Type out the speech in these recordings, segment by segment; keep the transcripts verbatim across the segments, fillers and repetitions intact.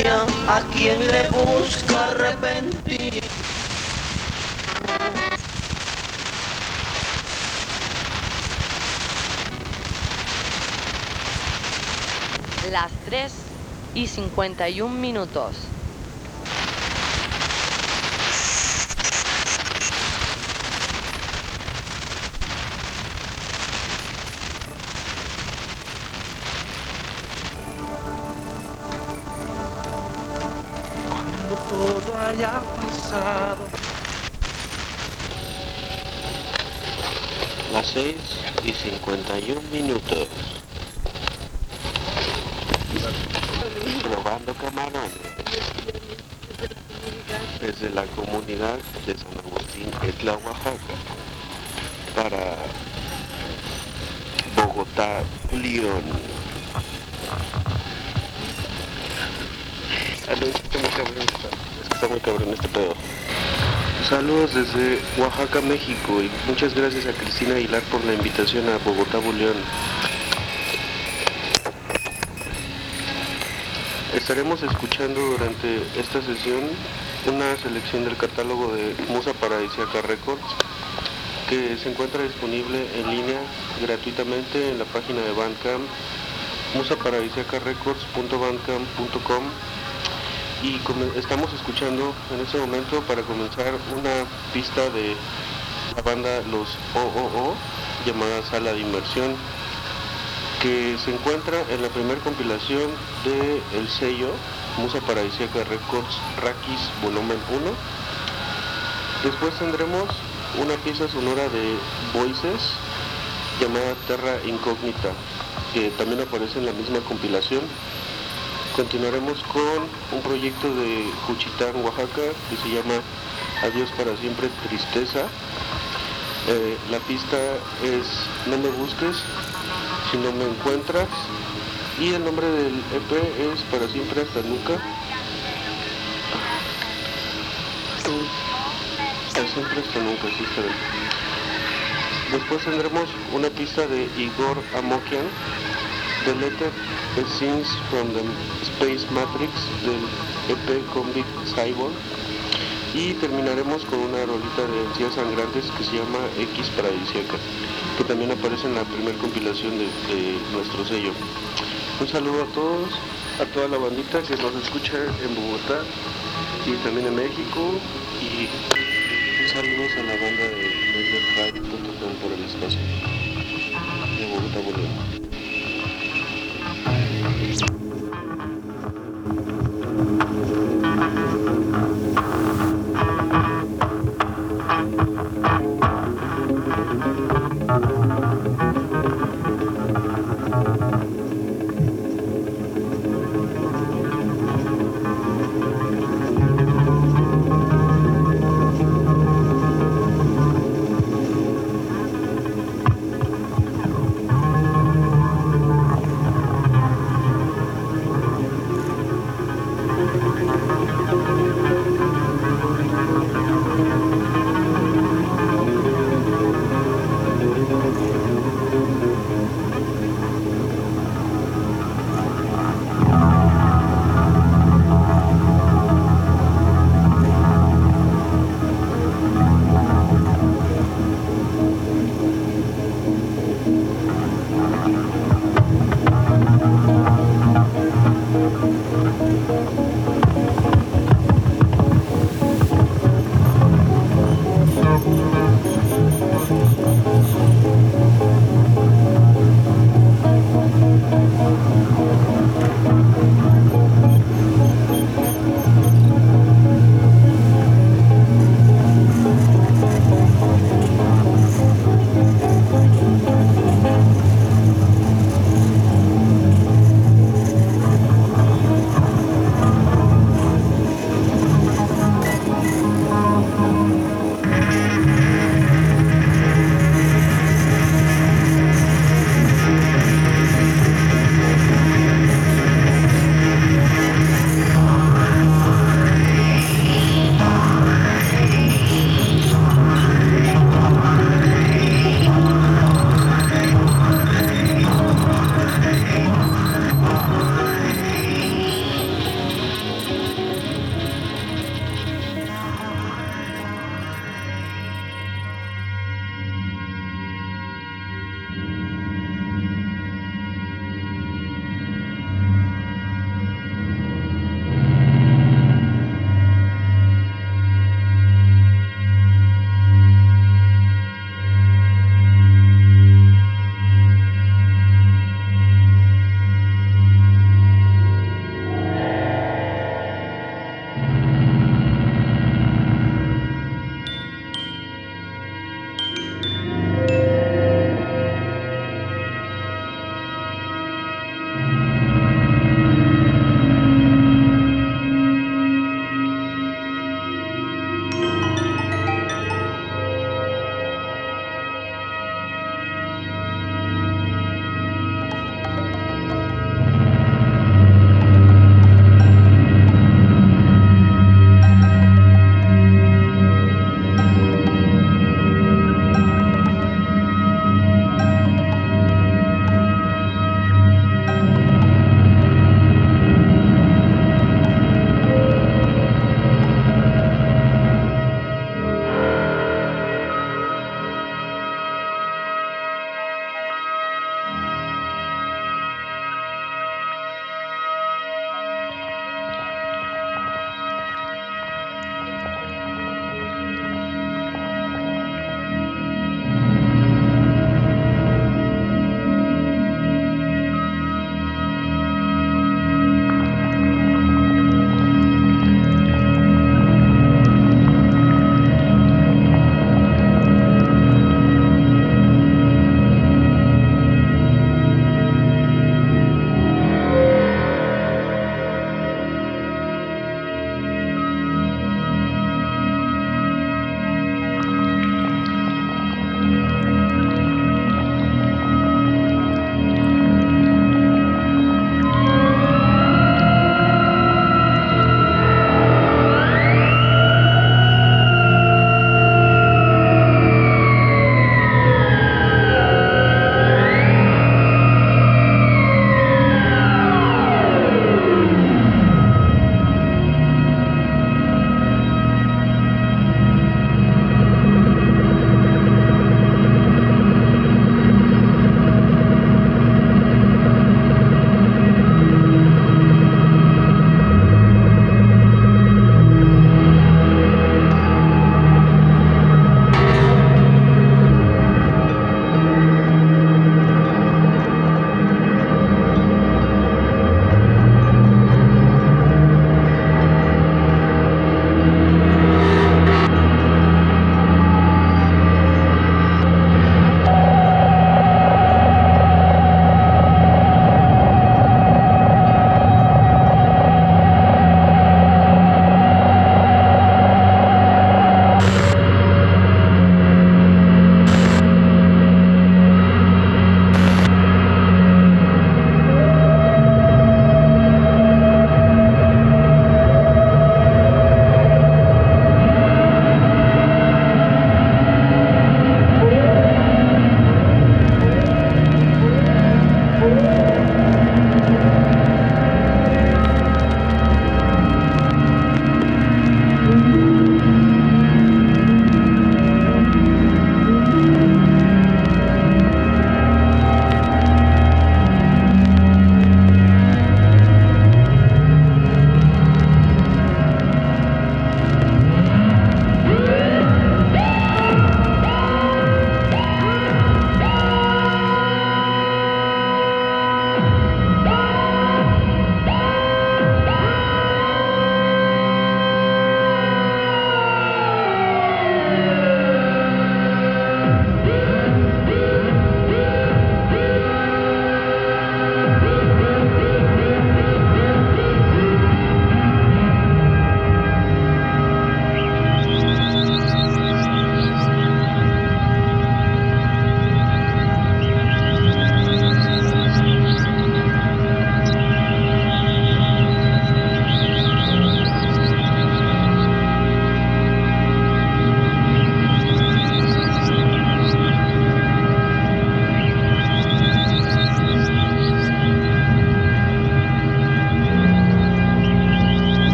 día a quien le busca arrepentir. Las tres y cincuenta y un minutos. Cuando todo haya pasado. Las seis y cincuenta y un minutos. Probando camarones. Desde la comunidad de San Agustín, Etla, Oaxaca, para Bogotá, León. Ah, no, es que está muy cabrón, es que está muy cabrón este pedo. Saludos desde Oaxaca, México, y muchas gracias a Cristina Aguilar por la invitación a Bogotá, León. Estaremos escuchando durante esta sesión una selección del catálogo de Musa Paradisíaca Records, que se encuentra disponible en línea gratuitamente en la página de Bandcamp, musa paradisíaca records punto bandcamp punto com, y estamos escuchando en este momento, para comenzar, una pista de la banda Los O O O llamada Sala de Inmersión, que se encuentra en la primera compilación del sello Musa Paradisíaca Records Rakis Volumen uno. Después tendremos una pieza sonora de Voices llamada Terra Incógnita, que también aparece en la misma compilación. Continuaremos con un proyecto de Juchitán, Oaxaca, que se llama Adiós para siempre, tristeza. Eh, la pista es No me busques si no me encuentras, y el nombre del E P es Para siempre hasta nunca. Para siempre hasta nunca, sí está bien. Después tendremos una pista de Igor Amokian, Deleted Scenes from the Space Matrix, del E P Convict Cyborg. Y terminaremos con una rolita de Encías Sangrantes que se llama X Paradisíaca, que también aparece en la primera compilación de, de nuestro sello. Un saludo a todos, a toda la bandita que nos escucha en Bogotá y también en México, y saludos a la banda de Netherfight punto com por el espacio de Bogotá, Bolivia.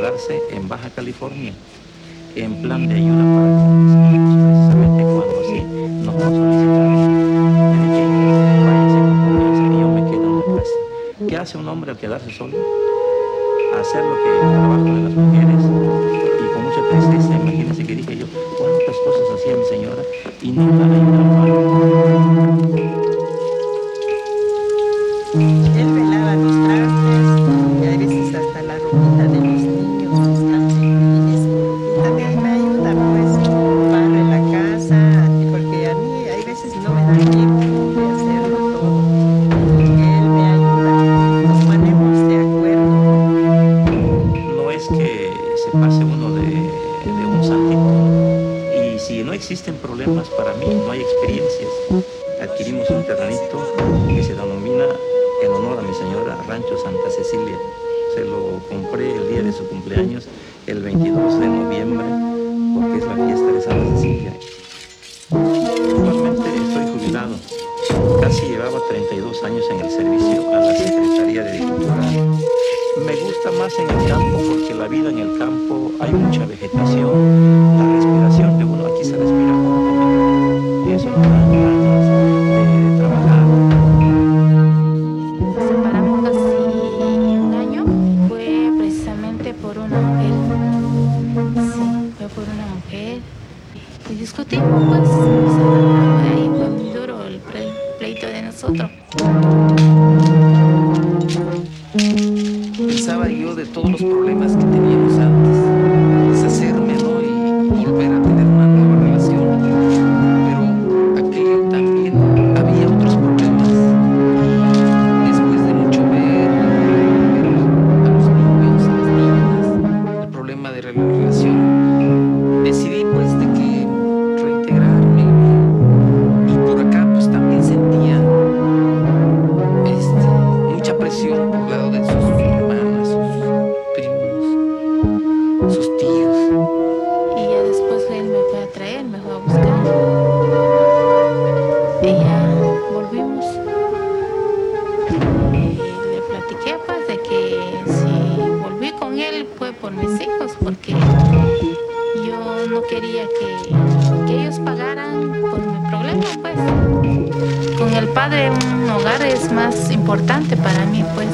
trasladarse en Baja California en plan de ayuda para con mis hijos, precisamente cuando así nos lo solicitaron. Me dije, váyase con confianza y yo me quedo en la casa. ¿Qué hace un hombre al quedarse solo? Hacer lo que el trabajo de las mujeres, y con mucha tristeza, imagínense que dije yo, cuántas cosas hacía mi señora y nunca la ayudaba. Él velaba los trastes y a veces hasta la ropita de los niños, los calcetines. Y también me ayuda, pues, barre la casa, porque a mí hay veces no me da tiempo de hacerlo todo. Él me ayuda, nos ponemos de acuerdo. No es que se pase uno de, de un santito, y si no existen problemas para mí, no hay experiencias. Adquirimos un terrenito que se denomina, en honor a mi señora, Rancho Santa Cecilia. Se lo compré el día de su cumpleaños, el veintidós de noviembre, porque es la fiesta de Santa Cecilia. Actualmente estoy jubilado. Casi llevaba treinta y dos años en el servicio a la Secretaría de Agricultura. Me gusta más en el campo porque la vida en el campo hay mucha vegetación, la respiración de uno aquí se respira junto, y eso nos da ganas de trabajar. Nos separamos casi un año, fue precisamente por una mujer. Sí, fue por una mujer. Y discutimos, pues, nos separamos de ahí, fue muy duro el pleito de nosotros. Pensaba yo de todos los problemas que teníamos antes, deshacerme, ¿no? Y volver a tener una nueva relación. Pero aquello también, había otros problemas. Después de mucho ver, ver a los niños, a las niñas, el problema de la relación, decidí pues de que reintegrarme. Y por acá pues también sentía este, mucha presión por lado de sus hermanas, sus primos, sus tíos. Y ya después él me fue a traer, me fue a buscar. Y ya volvimos. Y le platiqué pues de que si volví con él fue por mis hijos, porque yo no quería que, que ellos pagaran por mi problema, pues. Con el padre un hogar es más importante para mí, pues.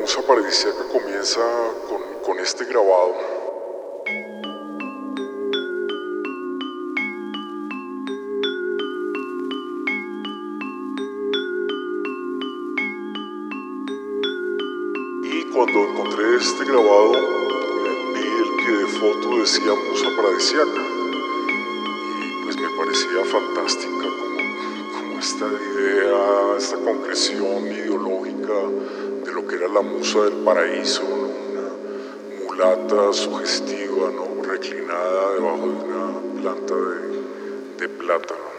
Musa Paradisíaca comienza con, con este grabado. Y cuando encontré este grabado, eh, vi que de foto decía Musa Paradisíaca. Y pues me parecía fantástica como, como esta idea, esta concreción ideológica de lo que era la musa del paraíso, ¿no? Una mulata sugestiva, ¿no? Reclinada debajo de una planta de, de plátano.